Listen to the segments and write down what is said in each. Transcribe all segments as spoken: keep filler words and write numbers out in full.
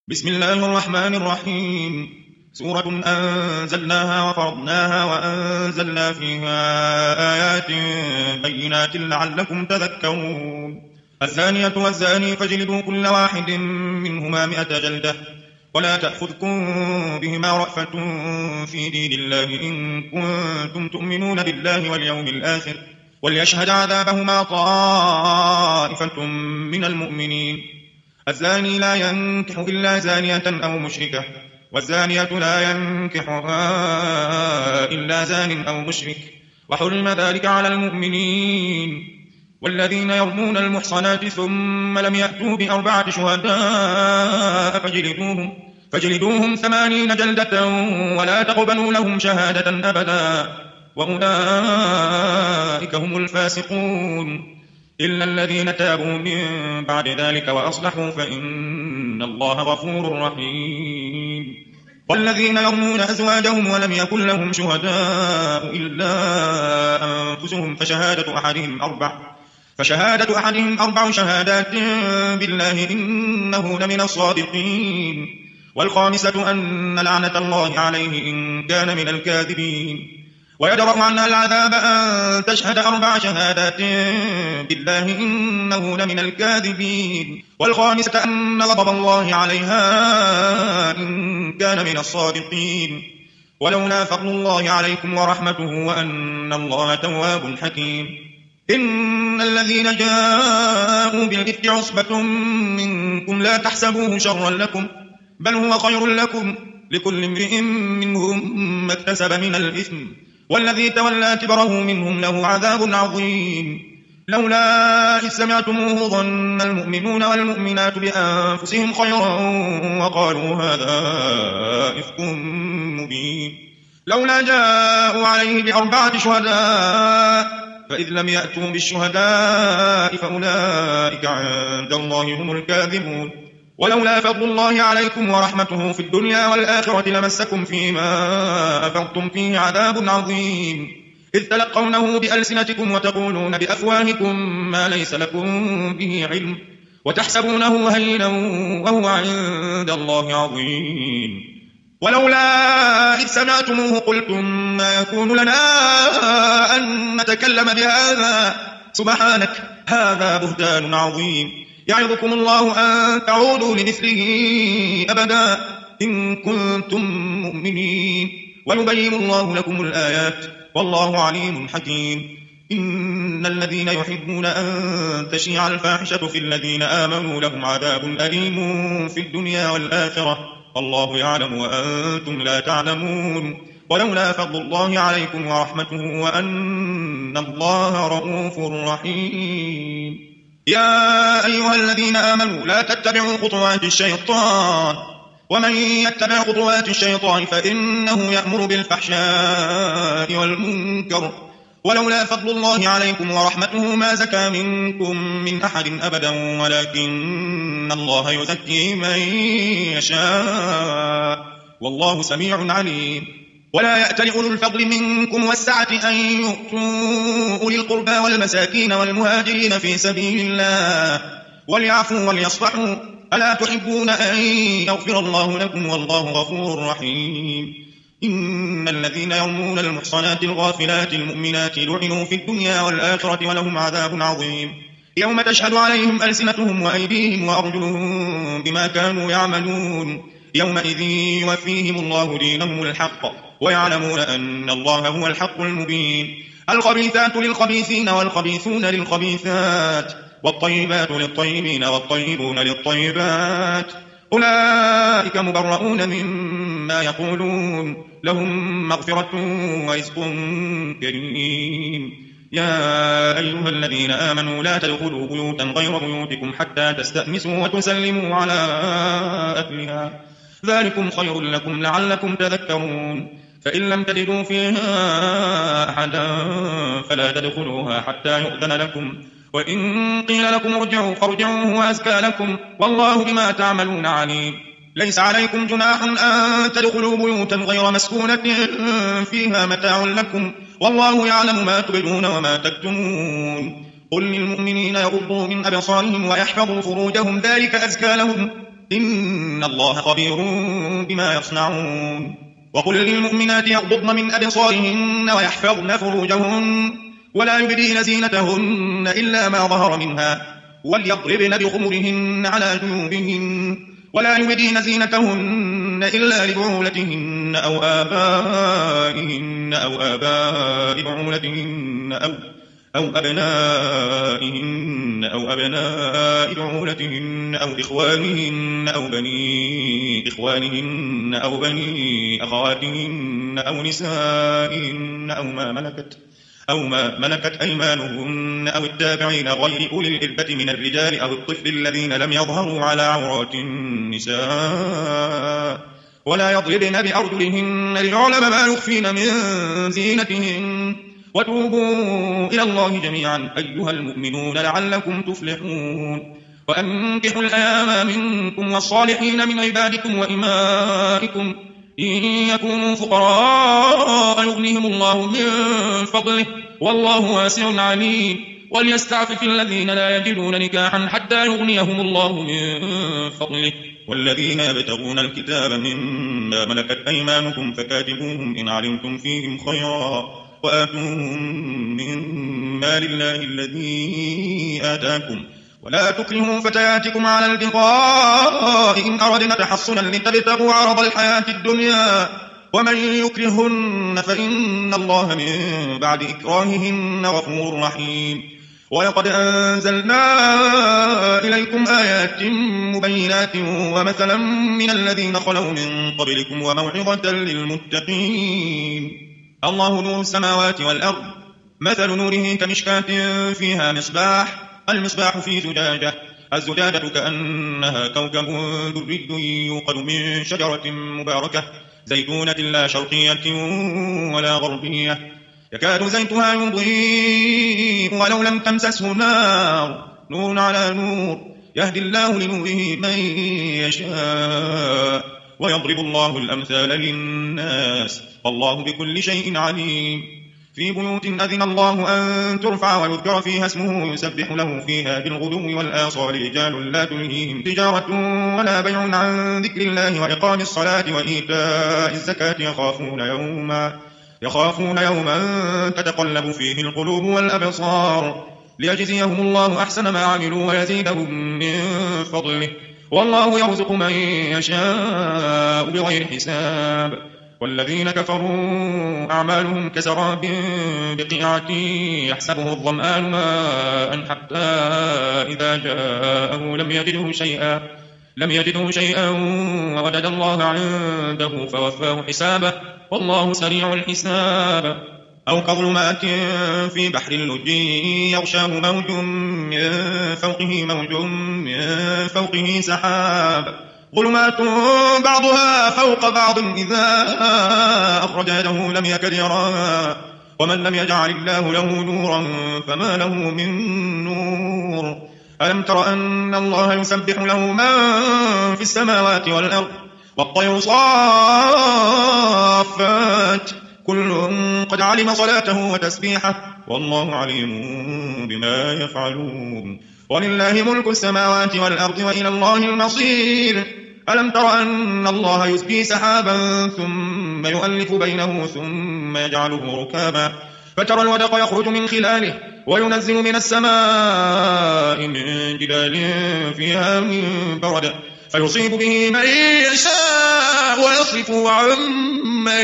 بسم الله الرحمن الرحيم. سورة أنزلناها وفرضناها وأنزلنا فيها آيات بينات لعلكم تذكرون. الزانية والزاني فاجلدوا كل واحد منهما مئة جلدة ولا تأخذكم بهما رأفة في دين الله إن كنتم تؤمنون بالله واليوم الآخر وليشهد عذابهما طائفة من المؤمنين. الزاني لا ينكح إلا زانية أو مشركة والزانية لا ينكحها إلا زان أو مشرك وحرم ذلك على المؤمنين. والذين يرمون المحصنات ثم لم يأتوا بأربعة شهداء فاجلدوهم فاجلدوهم ثمانين جلدة ولا تقبلوا لهم شهادة أبدا وأولئك هم الفاسقون إلا الذين تابوا من بعد ذلك وأصلحوا فإن الله غفور رحيم. والذين يرمون أزواجهم ولم يكن لهم شهداء إلا أنفسهم فشهادة أحدهم أربع فشهادة أحدهم أربع شهادات بالله إنه لمن الصادقين. والخامسة أن لعنة الله عليه إن كان من الكاذبين. ويدرأ عنها العذاب أن تشهد أربع شهادات بالله إنه لمن الكاذبين. والخامسة أن غضب الله عليها إن كان من الصادقين. ولولا فضل الله عليكم ورحمته وأن الله تواب حكيم. إن الذين جاءوا بالإفك عصبة منكم لا تحسبوه شرا لكم بل هو خير لكم لكل امرئ منهم ما اكتسب من الإثم والذي تولى كبره منهم له عذاب عظيم. لولا إذ سمعتموه ظن المؤمنون والمؤمنات بأنفسهم خيرا وقالوا هذا إفك مبين. لولا جاءوا عليه بأربعة شهداء فإذ لم يأتوا بالشهداء فأولئك عند الله هم الكاذبون. ولولا فضل الله عليكم ورحمته في الدنيا والآخرة لمسكم فيما أفضتم فيه عذاب عظيم إذ تلقونه بألسنتكم وتقولون بأفواهكم ما ليس لكم به علم وتحسبونه هينا وهو عند الله عظيم. ولولا إذ سمعتموه قلتم ما يكون لنا أن نتكلم بهذا سبحانك هذا بهتان عظيم. يعظكم الله أن تعودوا لمثله أبدا إن كنتم مؤمنين ويبين الله لكم الآيات والله عليم حكيم. إن الذين يحبون أن تشيع الفاحشة في الذين آمنوا لهم عذاب أليم في الدنيا والآخرة والله يعلم وأنتم لا تعلمون. ولولا فضل الله عليكم ورحمته وأن الله رؤوف رحيم. يا أيها الذين آمنوا لا تتبعوا خطوات الشيطان ومن يتبع خطوات الشيطان فإنه يأمر بالفحشاء والمنكر ولولا فضل الله عليكم ورحمته ما زكى منكم من أحد أبدا ولكن الله يزكي من يشاء والله سميع عليم. ولا يأتل أولو الفضل منكم والسعة أن يؤتوا أولي القربى والمساكين والمهاجرين في سبيل الله وليعفوا وليصفحوا ألا تحبون أن يغفر الله لكم والله غفور رحيم. إن الذين يرمون المحصنات الغافلات المؤمنات لعنوا في الدنيا والآخرة ولهم عذاب عظيم يوم تشهد عليهم ألسنتهم وأيديهم وأرجلهم بما كانوا يعملون يومئذ يوفيهم الله دينهم الحق ويعلمون أن الله هو الحق المبين. الخبيثات للخبيثين والخبيثون للخبيثات والطيبات للطيبين والطيبون للطيبات أولئك مبرؤون مما يقولون لهم مغفرة ورزق كريم. يا أيها الذين آمنوا لا تدخلوا بيوتا غير بيوتكم حتى تستأنسوا وتسلموا على أهلها ذلكم خير لكم لعلكم تذكرون. فإن لم تجدوا فيها أحدا فلا تدخلوها حتى يؤذن لكم وإن قيل لكم ارجعوا فارجعوا هو أزكى لكم والله بما تعملون عليم. ليس عليكم جناح أن تدخلوا بيوتا غير مسكونة فيها متاع لكم والله يعلم ما تبدون وما تكتمون. قل للمؤمنين يغضوا من أبصارهم ويحفظوا فروجهم ذلك أزكى لهم إن الله خبير بما يصنعون وقل للمؤمنات يغضضن من أبصارهن ويحفظن فروجهن ولا يبدين زينتهن إلا ما ظهر منها وليضربن بخمرهن على جيوبهن ولا يبدين زينتهن إلا لبعولتهن أو آبائهن أو آباء بعولتهن أو أو أبنائهن أو أبناء بعولتهن أو إخوانهن أو بني إخوانهن أو بني أخواتهن أو نسائهن أو ما ملكت أو ما ملكت أيمانهن أو التابعين غير أولي الإربة من الرجال أو الطفل الذين لم يظهروا على عورات النساء ولا يضربن بأرجلهن ليعلم ما يخفين من زينتهن وتوبوا إلى الله جميعا أيها المؤمنون لعلكم تفلحون وأنكحوا الأيام منكم والصالحين من عبادكم وإمائكم إن يكونوا فقراء يغنيهم الله من فضله والله واسع عليم وليستعفف الذين لا يجدون نكاحا حتى يغنيهم الله من فضله والذين يبتغون الكتاب مما ملكت أيمانكم فكاتبوهم إن علمتم فيهم خيرا وآتوهم من مال الله الذي آتاكم ولا تكرهوا فتياتكم على البغاء إن أردنا تحصنا لتبتغوا عرض الحياة الدنيا ومن يكرهن فإن الله من بعد إكراههن غفور رحيم ولقد أنزلنا إليكم آيات مبينات ومثلا من الذين خلوا من قبلكم وموعظة للمتقين الله نور السماوات والأرض مثل نوره كمشكاة فيها مصباح المصباح في زجاجة الزجاجة كأنها كوكب دري يوقد من شجرة مباركة زيتونة لا شرقية ولا غربية يكاد زيتها يضيء ولو لم تمسسه نار نور على نور يهدي الله لنوره من يشاء ويضرب الله الأمثال للناس والله بكل شيء عليم في بيوت أذن الله أن ترفع ويذكر فيها اسمه يسبح له فيها بالغدو والآصال رجال لا تلهيهم تجارة ولا بيع عن ذكر الله وإقام الصلاة وإيتاء الزكاة يخافون يوما يخافون يوما تتقلب فيه القلوب والأبصار ليجزيهم الله أحسن ما عملوا ويزيدهم من فضله والله يرزق من يشاء بغير حساب والذين كفروا أعمالهم كسراب بقيعة يحسبه الظمآن ماء حتى إذا جاءه لم يجده شيئا لم يجده شيئا ووجد الله عنده فوفاه حسابه والله سريع الحساب أو كظلمات في بحر اللجي يغشاه موج من فوقه موج من فوقه سحاب ظلمات بعضها فوق بعض إذا أخرج يده لم يكد يراها ومن لم يجعل الله له نورا فما له من نور ألم تر أن الله يسبح له من في السماوات والأرض والطير صافات كل قد علم صلاته وتسبيحه والله عليم بما يفعلون ولله ملك السماوات والأرض وإلى الله المصير ألم تر أن الله يزجي سحابا ثم يؤلف بينه ثم يجعله ركابا فترى الودق يخرج من خلاله وينزل من السماء من جبال فيها من برد فيصيب به من يشاء ويصرفه عن من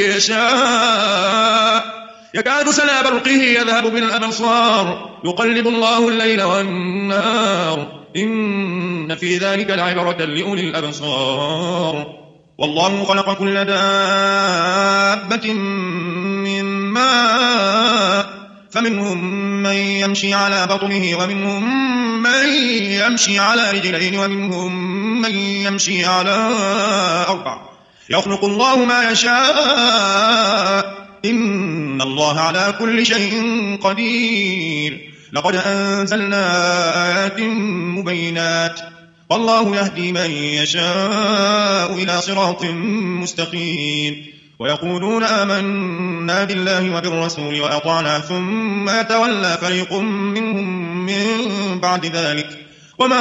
يشاء يكاد سنا برقه يذهب بالأبصار يقلب الله الليل والنهار إن في ذلك لعبرة لأولي الأبصار والله خلق كل دابة من ماء فمنهم من يمشي على بطنه ومنهم من يمشي على رجلين ومنهم من يمشي على أربع يخلق الله ما يشاء إن الله على كل شيء قدير لقد أنزلنا آيات مبينات والله يهدي من يشاء إلى صراط مستقيم ويقولون آمنا بالله وبالرسول وأطعنا ثم يتولى فريق منهم من بعد ذلك وما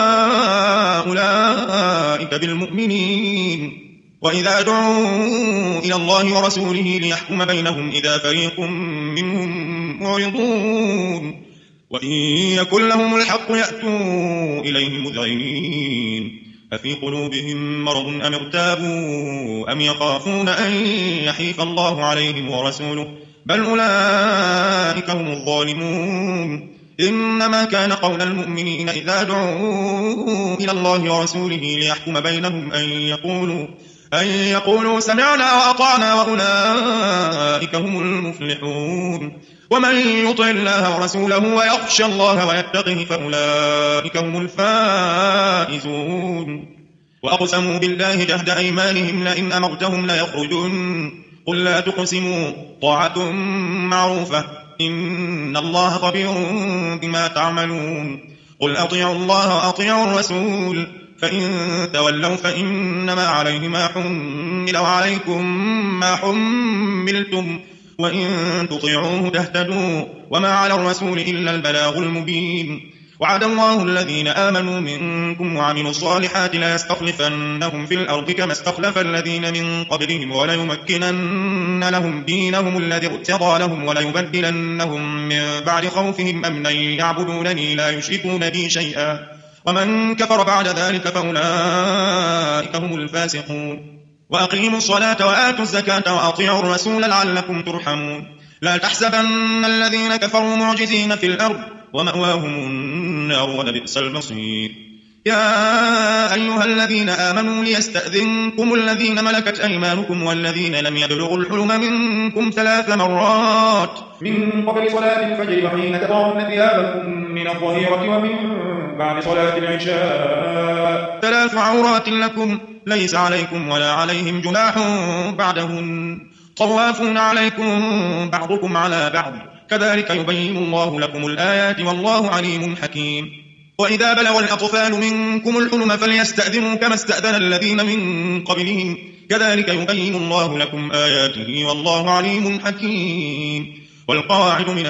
أولئك بالمؤمنين. وإذا دعوا إلى الله ورسوله ليحكم بينهم إذا فريق منهم معرضون وإن يكن لهم الحق يأتوا إليه مذعنين أفي قلوبهم مرض أم ارتابوا أم يخافون أن يحيف الله عليهم ورسوله بل أولئك هم الظالمون. إنما كان قول المؤمنين إذا دعوا إلى الله ورسوله ليحكم بينهم أن يقولوا أن يقولوا سمعنا وأطعنا وأولئك هم المفلحون. ومن يطع الله ورسوله ويخشى الله ويتقه فأولئك هم الفائزون. وأقسموا بالله جهد أيمانهم لئن أمرتهم ليخرجون قل لا تقسموا طاعة معروفة إن الله خبير بما تعملون. قل أطيعوا الله وأطيعوا الرسول فإن تولوا فإنما عليه ما حمل وعليكم ما حملتم وإن تطيعوه تهتدوا وما على الرسول إلا البلاغ المبين. وعد الله الذين آمنوا منكم وعملوا الصالحات ليستخلفنهم في الأرض كما استخلف الذين من قبلهم وليمكنن لهم دينهم الذي ارتضى لهم وليبدلنهم من بعد خوفهم أمنا يعبدونني لا يشركون بي شيئا ومن كفر بعد ذلك فأولئك هم الفاسقون. وأقيموا الصلاة وآتوا الزكاة وأطيعوا الرسول لعلكم ترحمون. لا تحسبن الذين كفروا معجزين في الأرض ومأواهم النار ولبئس المصير. يا أيها الذين آمنوا ليستأذنكم الذين ملكت أيمانكم والذين لم يبلغوا الحلم منكم ثلاث مرات من قبل صلاة الفجر وحين تضعون ثيابكم من الظهيرة ومن بعد صلاة العشاء ثلاث عورات لكم ليس عليكم ولا عليهم جناح بعدهن طوافون عليكم بعضكم على بعض كذلك يبين الله لكم الآيات والله عليم حكيم. وإذا بلغ الأطفال منكم الحلم فليستأذنوا كما استأذن الذين من قبلهم كذلك يبين الله لكم آياته والله عليم حكيم. والقواعد من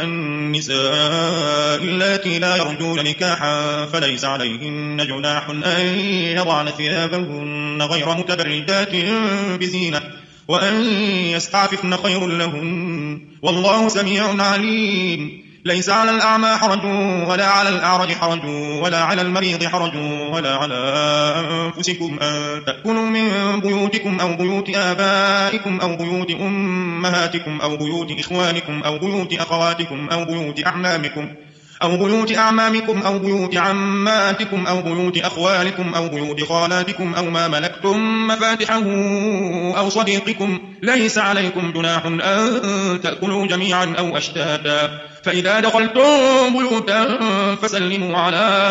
النساء اللاتي لا يرجون نكاحا فليس عليهن جناح أن يضعن ثيابهن غير متبرجات بزينة وأن يستعففن خير لهن والله سميع عليم. ليس على الأعمى حرج ولا على الأعرج حرج ولا على المريض حرج ولا على أنفسكم أن تأكلوا من بيوتكم أو بيوت آبائكم أو بيوت أمهاتكم أو بيوت إخوانكم أو بيوت أخواتكم أو بيوت أعمامكم أو بيوت أعمامكم أو بيوت عماتكم أو بيوت أخوالكم أو بيوت خالاتكم أو ما ملكتم مفاتحه أو صديقكم ليس عليكم جناح أن تأكلوا جميعا أو أشتاتا فإذا دخلتم بيوتا فسلموا على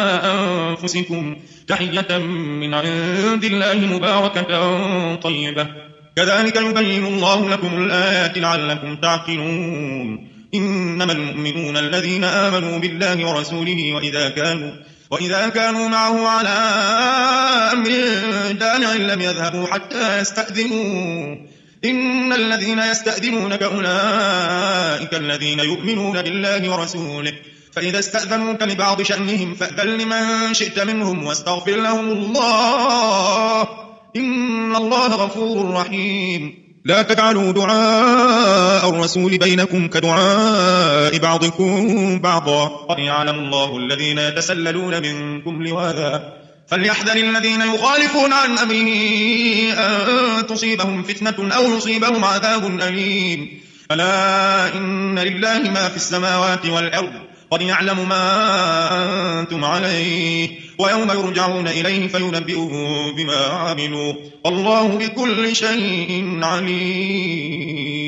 أنفسكم تحية من عند الله مباركة طيبة كذلك يبين الله لكم الآيات لعلكم تعقلون. إنما المؤمنون الذين آمنوا بالله ورسوله وإذا كانوا وإذا كانوا معه على أمر دانع لم يذهبوا حتى يستأذنوا إن الذين يستأذنونك أولئك الذين يؤمنون بالله ورسوله فإذا استأذنوك لبعض شأنهم فأذن لمن شئت منهم واستغفر لهم الله إن الله غفور رحيم. لا تجعلوا دعاء الرسول بينكم كدعاء بعضكم بعضا قد يعلم الله الذين يتسللون منكم لواذا فليحذر الذين يخالفون عن أمره أن تصيبهم فتنة أو يصيبهم عذاب أليم. ألا إن لله ما في السماوات والأرض قد يعلم ما أنتم عليه ويوم يرجعون إليه فينبئهم بما عملوا والله بكل شيء عليم.